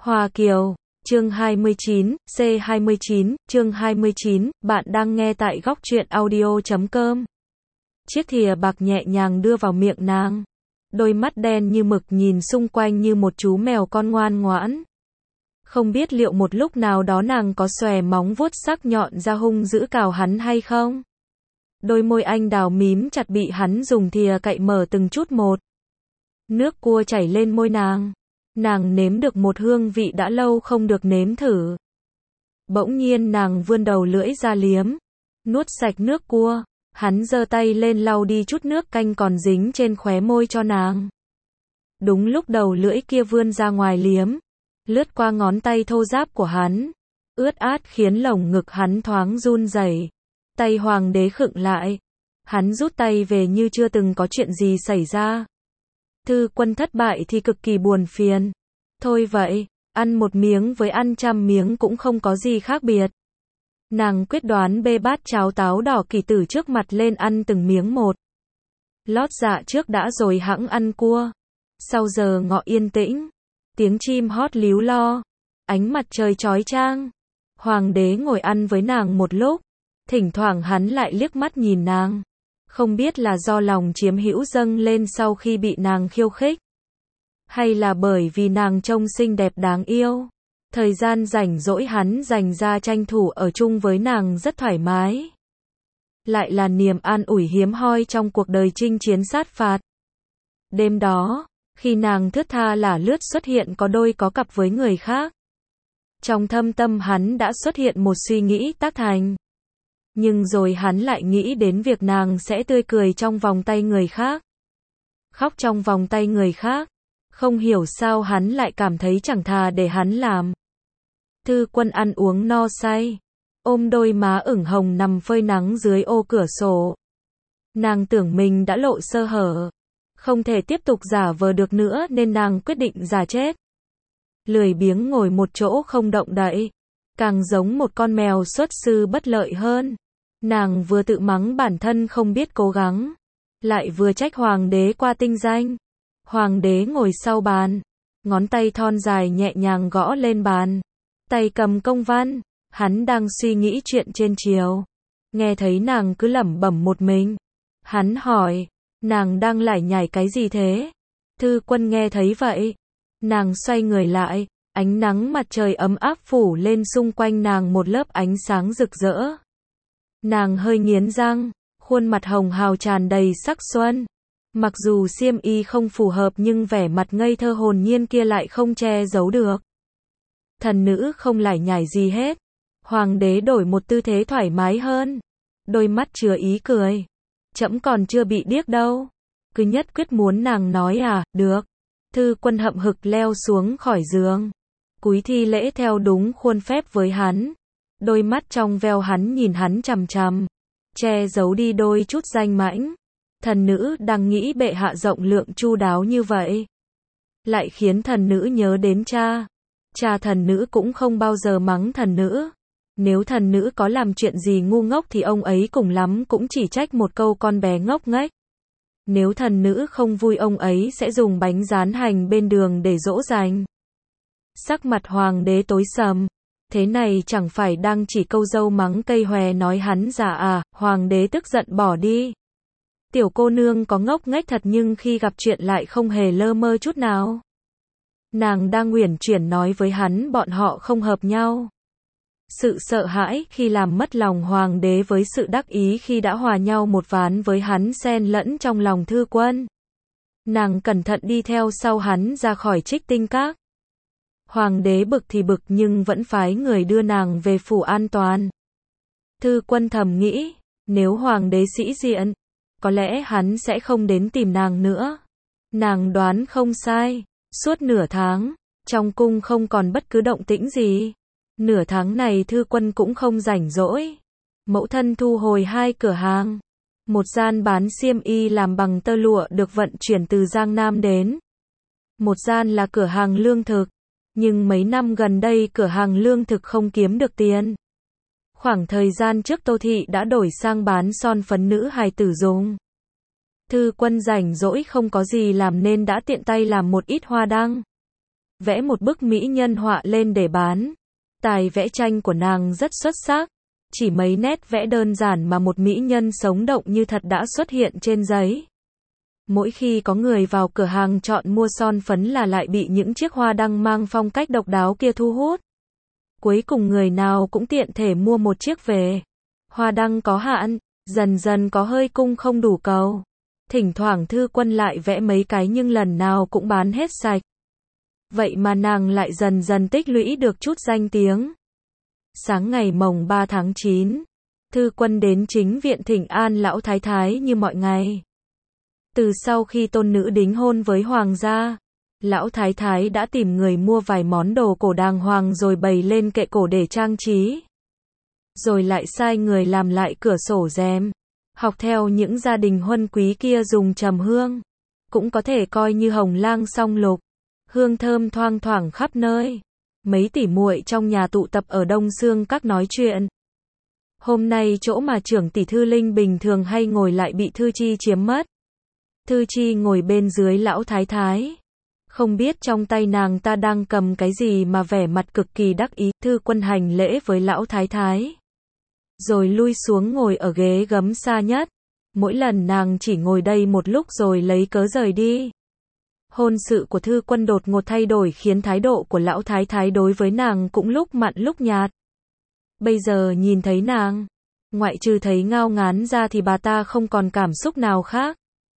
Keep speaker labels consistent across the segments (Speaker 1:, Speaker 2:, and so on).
Speaker 1: Hoa Kiều, chương 29, C29, chương 29, bạn đang nghe tại góc truyện audio.com. Chiếc thìa bạc nhẹ nhàng đưa vào miệng nàng. Đôi mắt đen như mực nhìn xung quanh như một chú mèo con ngoan ngoãn. Không biết liệu một lúc nào đó nàng có xòe móng vuốt sắc nhọn ra hung dữ cào hắn hay không? Đôi môi anh đào mím chặt bị hắn dùng thìa cạy mở từng chút một. Nước cua chảy lên môi nàng. Nàng nếm được một hương vị đã lâu không được nếm thử. Bỗng nhiên nàng vươn đầu lưỡi ra liếm, nuốt sạch nước cua. Hắn giơ tay lên lau đi chút nước canh còn dính trên khóe môi cho nàng. Đúng lúc đầu lưỡi kia vươn ra ngoài liếm, lướt qua ngón tay thô ráp của hắn, ướt át khiến lồng ngực hắn thoáng run rẩy. Tay hoàng đế khựng lại. Hắn rút tay về như chưa từng có chuyện gì xảy ra. Thư Quân thất bại thì cực kỳ buồn phiền. Thôi vậy, ăn một miếng với ăn trăm miếng cũng không có gì khác biệt. Nàng quyết đoán bê bát cháo táo đỏ kỳ tử trước mặt lên ăn từng miếng một. Lót dạ trước đã rồi hẵng ăn cua. Sau giờ ngọ yên tĩnh, tiếng chim hót líu lo, ánh mặt trời chói chang. Hoàng đế ngồi ăn với nàng một lúc, thỉnh thoảng hắn lại liếc mắt nhìn nàng. Không biết là do lòng chiếm hữu dâng lên sau khi bị nàng khiêu khích, hay là bởi vì nàng trông xinh đẹp đáng yêu. Thời gian rảnh rỗi hắn dành ra tranh thủ ở chung với nàng rất thoải mái. Lại là niềm an ủi hiếm hoi trong cuộc đời chinh chiến sát phạt. Đêm đó, khi nàng thướt tha lả lướt xuất hiện có đôi có cặp với người khác, trong thâm tâm hắn đã xuất hiện một suy nghĩ tác thành. Nhưng rồi hắn lại nghĩ đến việc nàng sẽ tươi cười trong vòng tay người khác, khóc trong vòng tay người khác. Không hiểu sao hắn lại cảm thấy chẳng thà để hắn làm. Thư Quân ăn uống no say, ôm đôi má ửng hồng nằm phơi nắng dưới ô cửa sổ. Nàng tưởng mình đã lộ sơ hở, không thể tiếp tục giả vờ được nữa nên nàng quyết định giả chết. Lười biếng ngồi một chỗ không động đậy, càng giống một con mèo xuất sư bất lợi hơn. Nàng vừa tự mắng bản thân không biết cố gắng, lại vừa trách hoàng đế qua tinh danh. Hoàng đế ngồi sau bàn, ngón tay thon dài nhẹ nhàng gõ lên bàn, tay cầm công văn. Hắn đang suy nghĩ chuyện trên triều, nghe thấy nàng cứ lẩm bẩm một mình. Hắn hỏi, nàng đang lải nhải cái gì thế? Thư Quân nghe thấy vậy, nàng xoay người lại, ánh nắng mặt trời ấm áp phủ lên xung quanh nàng một lớp ánh sáng rực rỡ. Nàng hơi nghiến răng, khuôn mặt hồng hào tràn đầy sắc xuân. Mặc dù xiêm y không phù hợp nhưng vẻ mặt ngây thơ hồn nhiên kia lại không che giấu được. Thần nữ không lải nhải gì hết. Hoàng đế đổi một tư thế thoải mái hơn, đôi mắt chứa ý cười. Trẫm còn chưa bị điếc đâu. Cứ nhất quyết muốn nàng nói à, được. Thư Quân hậm hực leo xuống khỏi giường, cúi thi lễ theo đúng khuôn phép với hắn. Đôi mắt trong veo hắn nhìn hắn chằm chằm, che giấu đi đôi chút danh mãnh. Thần nữ đang nghĩ bệ hạ rộng lượng chu đáo như vậy, lại khiến thần nữ nhớ đến cha. Cha thần nữ cũng không bao giờ mắng thần nữ. Nếu thần nữ có làm chuyện gì ngu ngốc thì ông ấy cùng lắm cũng chỉ trách một câu con bé ngốc nghếch. Nếu thần nữ không vui ông ấy sẽ dùng bánh rán hành bên đường để dỗ dành. Sắc mặt hoàng đế tối sầm. Thế này chẳng phải đang chỉ câu dâu mắng cây hòe nói hắn già à? Hoàng đế tức giận bỏ đi. Tiểu cô nương có ngốc nghếch thật nhưng khi gặp chuyện lại không hề lơ mơ chút nào. Nàng đang uyển chuyển nói với hắn bọn họ không hợp nhau. Sự sợ hãi khi làm mất lòng hoàng đế với sự đắc ý khi đã hòa nhau một ván với hắn xen lẫn trong lòng Thư Quân. Nàng cẩn thận đi theo sau hắn ra khỏi Trích Tinh Các. Hoàng đế bực thì bực nhưng vẫn phái người đưa nàng về phủ an toàn. Thư Quân thầm nghĩ, nếu hoàng đế sĩ diện, có lẽ hắn sẽ không đến tìm nàng nữa. Nàng đoán không sai. Suốt nửa tháng, trong cung không còn bất cứ động tĩnh gì. Nửa tháng này Thư Quân cũng không rảnh rỗi. Mẫu thân thu hồi 2 cửa hàng. Một gian bán xiêm y làm bằng tơ lụa được vận chuyển từ Giang Nam đến. Một gian là cửa hàng lương thực. Nhưng mấy năm gần đây cửa hàng lương thực không kiếm được tiền. Khoảng thời gian trước Tô Thị đã đổi sang bán son phấn nữ hài tử dùng. Thư Quân rảnh rỗi không có gì làm nên đã tiện tay làm một ít hoa đăng. vẽ một bức mỹ nhân họa lên để bán. Tài vẽ tranh của nàng rất xuất sắc. Chỉ mấy nét vẽ đơn giản mà một mỹ nhân sống động như thật đã xuất hiện trên giấy. Mỗi khi có người vào cửa hàng chọn mua son phấn là lại bị những chiếc hoa đăng mang phong cách độc đáo kia thu hút. Cuối cùng người nào cũng tiện thể mua một chiếc về. Hoa đăng có hạn, dần dần có hơi cung không đủ cầu. Thỉnh thoảng Thư Quân lại vẽ mấy cái nhưng lần nào cũng bán hết sạch. Vậy mà nàng lại dần dần tích lũy được chút danh tiếng. Sáng ngày mồng 3 tháng 9, Thư Quân đến chính viện thỉnh an lão thái thái như mọi ngày. Từ sau khi tôn nữ đính hôn với hoàng gia, lão thái thái đã tìm người mua vài món đồ cổ đàng hoàng rồi bày lên kệ cổ để trang trí. Rồi lại sai người làm lại cửa sổ rèm, học theo những gia đình huân quý kia dùng trầm hương. Cũng có thể coi như hồng lang song lục, hương thơm thoang thoảng khắp nơi. Mấy tỷ muội trong nhà tụ tập ở Đông Xương Các nói chuyện. Hôm nay chỗ mà trưởng tỷ Thư Linh bình thường hay ngồi lại bị Thư Chi chiếm mất. Thư Chi ngồi bên dưới lão thái thái. Không biết trong tay nàng ta đang cầm cái gì mà vẻ mặt cực kỳ đắc ý. Thư Quân hành lễ với lão thái thái. Rồi lui xuống ngồi ở ghế gấm xa nhất. Mỗi lần nàng chỉ ngồi đây một lúc rồi lấy cớ rời đi. Hôn sự của Thư Quân đột ngột thay đổi khiến thái độ của lão thái thái đối với nàng cũng lúc mặn lúc nhạt. Bây giờ nhìn thấy nàng, ngoại trừ thấy ngao ngán ra thì bà ta không còn cảm xúc nào khác.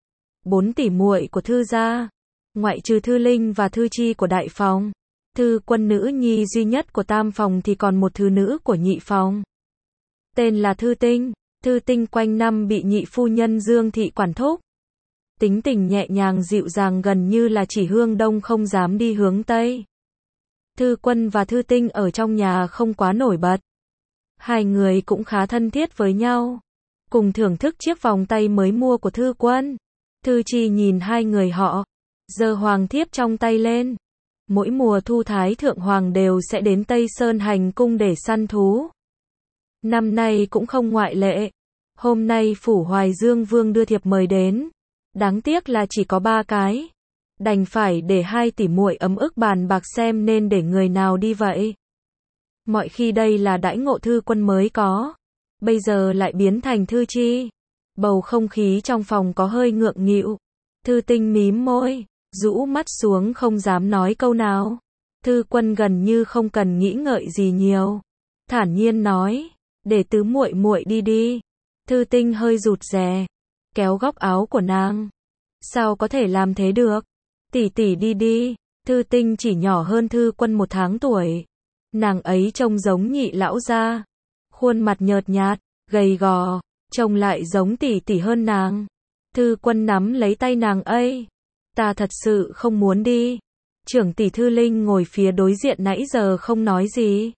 Speaker 1: 4 tỷ muội của Thư gia, ngoại trừ Thư Linh và Thư Chi của đại phòng, Thư Quân nữ nhi duy nhất của tam phòng thì còn một thư nữ của nhị phòng. Tên là Thư Tinh. Thư Tinh quanh năm bị nhị phu nhân Dương thị quản thúc. Tính tình nhẹ nhàng dịu dàng gần như là chỉ hướng đông không dám đi hướng tây. Thư Quân và Thư Tinh ở trong nhà không quá nổi bật. Hai người cũng khá thân thiết với nhau. Cùng thưởng thức chiếc vòng tay mới mua của Thư Quân. Thư Chi nhìn hai người họ, giơ hoàng thiếp trong tay lên. Mỗi mùa thu Thái Thượng Hoàng đều sẽ đến Tây Sơn hành cung để săn thú. Năm nay cũng không ngoại lệ. Hôm nay Phủ Hoài Dương Vương đưa thiệp mời đến. Đáng tiếc là chỉ có 3 cái. Đành phải để 2 tỷ muội ấm ức bàn bạc xem nên để người nào đi vậy. Mọi khi đây là đãi ngộ Thư Quân mới có. Bây giờ lại biến thành Thư Chi. Bầu không khí trong phòng có hơi ngượng nghịu. Thư Tinh mím môi, rũ mắt xuống không dám nói câu nào. Thư Quân gần như không cần nghĩ ngợi gì nhiều. Thản nhiên nói, để tứ muội muội đi đi. Thư Tinh hơi rụt rè, kéo góc áo của nàng. Sao có thể làm thế được? Tỷ tỷ đi đi. Thư Tinh chỉ nhỏ hơn Thư Quân 1 tháng tuổi. Nàng ấy trông giống nhị lão gia. Khuôn mặt nhợt nhạt, gầy gò, trông lại giống tỷ tỷ hơn nàng. Thư Quân nắm lấy tay nàng ấy. Ta thật sự không muốn đi. Trưởng tỷ Thư Linh ngồi phía đối diện nãy giờ không nói gì.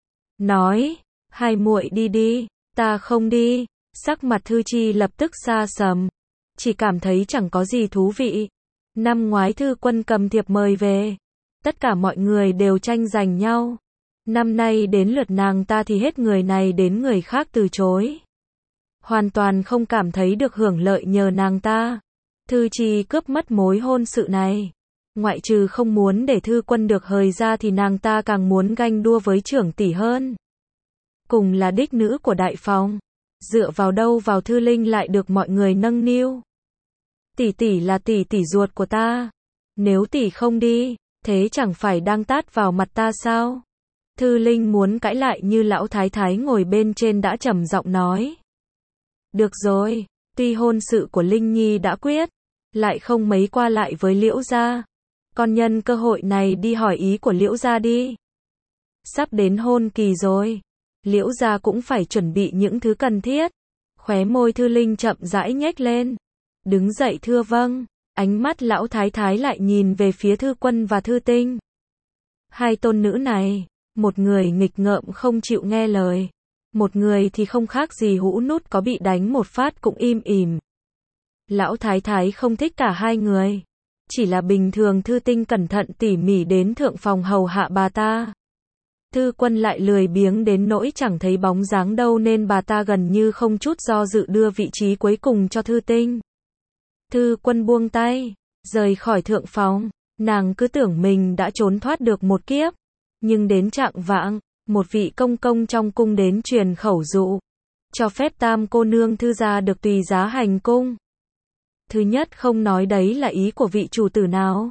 Speaker 1: Nói, hai muội đi đi, ta không đi. Sắc mặt Thư Chi lập tức xa sầm. Chỉ cảm thấy chẳng có gì thú vị. Năm ngoái Thư Quân cầm thiệp mời về. Tất cả mọi người đều tranh giành nhau. Năm nay đến lượt nàng ta thì hết người này đến người khác từ chối. Hoàn toàn không cảm thấy được hưởng lợi nhờ nàng ta. Thư Chi cướp mất mối hôn sự này. Ngoại trừ không muốn để Thư Quân được hời ra thì nàng ta càng muốn ganh đua với trưởng tỷ hơn. Cùng là đích nữ của đại phòng. Dựa vào đâu vào Thư Linh lại được mọi người nâng niu. Tỷ tỷ là tỷ tỷ ruột của ta. Nếu tỷ không đi, thế chẳng phải đang tát vào mặt ta sao? Thư Linh muốn cãi lại như lão thái thái ngồi bên trên đã trầm giọng nói. Được rồi, tuy hôn sự của Linh Nhi đã quyết, lại không mấy qua lại với Liễu gia. Con nhân cơ hội này đi hỏi ý của Liễu gia đi. Sắp đến hôn kỳ rồi. Liễu gia cũng phải chuẩn bị những thứ cần thiết. Khóe môi Thư Linh chậm rãi nhếch lên. Đứng dậy thưa vâng. Ánh mắt lão thái thái lại nhìn về phía Thư Quân và Thư Tinh. Hai tôn nữ này, một người nghịch ngợm không chịu nghe lời. Một người thì không khác gì hũ nút có bị đánh một phát cũng im ỉm. Lão thái thái không thích cả hai người. Chỉ là bình thường Thư Tinh cẩn thận tỉ mỉ đến thượng phòng hầu hạ bà ta. Thư Quân lại lười biếng đến nỗi chẳng thấy bóng dáng đâu nên bà ta gần như không chút do dự đưa vị trí cuối cùng cho Thư Tinh. Thư Quân buông tay, rời khỏi thượng phòng. Nàng cứ tưởng mình đã trốn thoát được một kiếp. Nhưng đến chạng vạng, một vị công công trong cung đến truyền khẩu dụ, cho phép Tam cô nương Thư gia được tùy giá hành cung. Thứ nhất, không nói đấy là ý của vị chủ tử nào.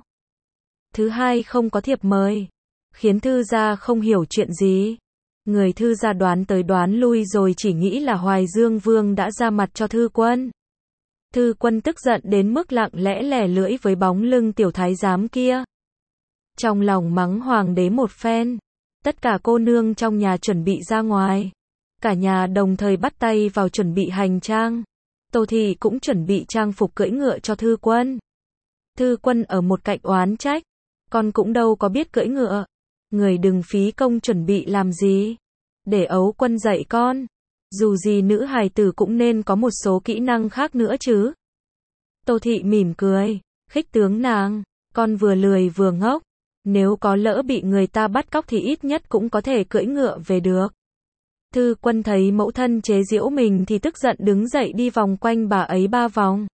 Speaker 1: Thứ hai, không có thiệp mời, khiến Thư gia không hiểu chuyện gì. Người Thư gia đoán tới đoán lui rồi chỉ nghĩ là Hoài Dương Vương đã ra mặt cho Thư Quân. Thư Quân tức giận đến mức lặng lẽ lẻ lưỡi với bóng lưng tiểu thái giám kia. Trong lòng mắng hoàng đế một phen. Tất cả cô nương trong nhà chuẩn bị ra ngoài. Cả nhà đồng thời bắt tay vào chuẩn bị hành trang. Tô Thị cũng chuẩn bị trang phục cưỡi ngựa cho Thư Quân. Thư Quân ở một cạnh oán trách. Con cũng đâu có biết cưỡi ngựa. Người đừng phí công chuẩn bị làm gì. Để Ấu Quân dạy con. Dù gì nữ hài tử cũng nên có một số kỹ năng khác nữa chứ. Tô Thị mỉm cười, khích tướng nàng. Con vừa lười vừa ngốc. Nếu có lỡ bị người ta bắt cóc thì ít nhất cũng có thể cưỡi ngựa về được. Thư Quân thấy mẫu thân chế giễu mình thì tức giận đứng dậy đi vòng quanh bà ấy 3 vòng.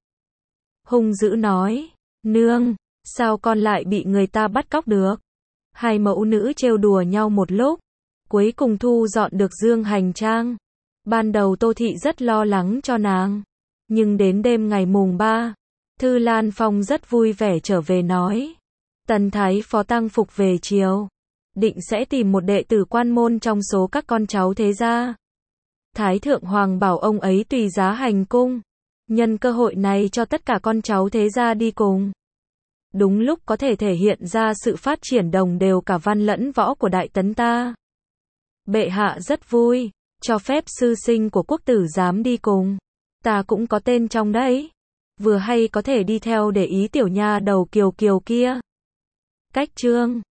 Speaker 1: Hung dữ nói, nương, sao con lại bị người ta bắt cóc được? Hai mẫu nữ trêu đùa nhau một lúc, cuối cùng thu dọn được dương hành trang. Ban đầu Tô Thị rất lo lắng cho nàng, nhưng đến đêm ngày mùng 3, Thư Lan Phong rất vui vẻ trở về nói, Tần Thái Phó tang phục về chiều, định sẽ tìm một đệ tử quan môn trong số các con cháu thế gia. Thái Thượng Hoàng bảo ông ấy tùy giá hành cung, nhân cơ hội này cho tất cả con cháu thế gia đi cùng. Đúng lúc có thể thể hiện ra sự phát triển đồng đều cả văn lẫn võ của Đại Tấn ta. Bệ hạ rất vui, cho phép sư sinh của quốc tử giám đi cùng. Ta cũng có tên trong đấy. Vừa hay có thể đi theo để ý tiểu nha đầu Kiều Kiều kia. Cách chương